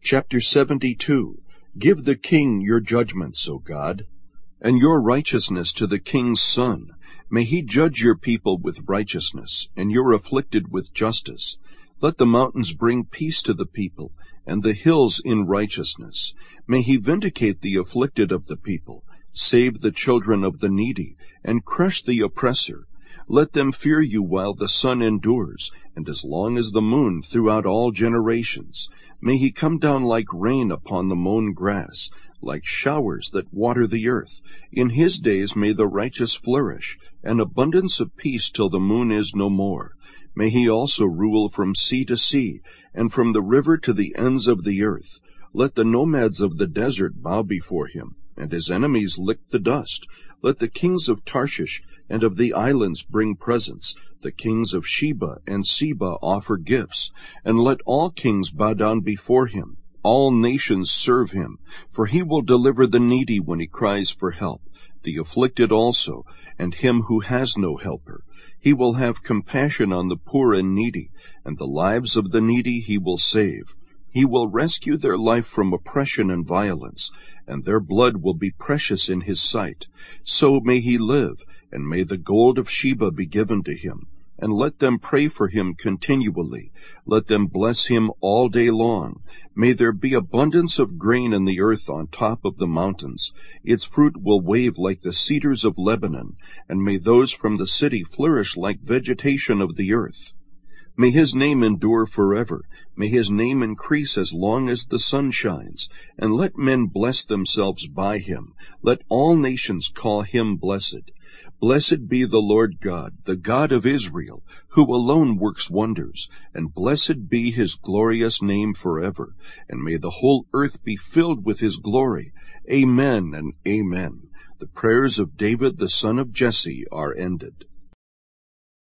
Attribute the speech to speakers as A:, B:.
A: Chapter 72. Give the king your judgments, O God, and your righteousness to the king's son. May he judge your people with righteousness, and your afflicted with justice. Let the mountains bring peace to the people, and the hills in righteousness. May he vindicate the afflicted of the people, save the children of the needy, and crush the oppressor. Let them fear you while the sun endures, and as long as the moon throughout all generations. May he come down like rain upon the mown grass, like showers that water the earth. In his days may the righteous flourish, an abundance of peace till the moon is no more. May he also rule from sea to sea, and from the river to the ends of the earth. Let the nomads of the desert bow before him, and his enemies lick the dust. Let the kings of Tarshish and of the islands bring presents. The kings of Sheba and Seba offer gifts. And let all kings bow down before him. All nations serve him. For he will deliver the needy when he cries for help, the afflicted also, and him who has no helper. He will have compassion on the poor and needy, and the lives of the needy he will save. He will rescue their life from oppression and violence, and their blood will be precious in his sight. So may he live, and may the gold of Sheba be given to him. And let them pray for him continually. Let them bless him all day long. May there be abundance of grain in the earth on top of the mountains. Its fruit will wave like the cedars of Lebanon, and may those from the city flourish like vegetation of the earth. May his name endure forever. May his name increase as long as the sun shines. And let men bless themselves by him. Let all nations call him blessed. Blessed be the Lord God, the God of Israel, who alone works wonders. And blessed be his glorious name forever. And may the whole earth be filled with his glory. Amen and amen. The prayers of David the son of Jesse are ended.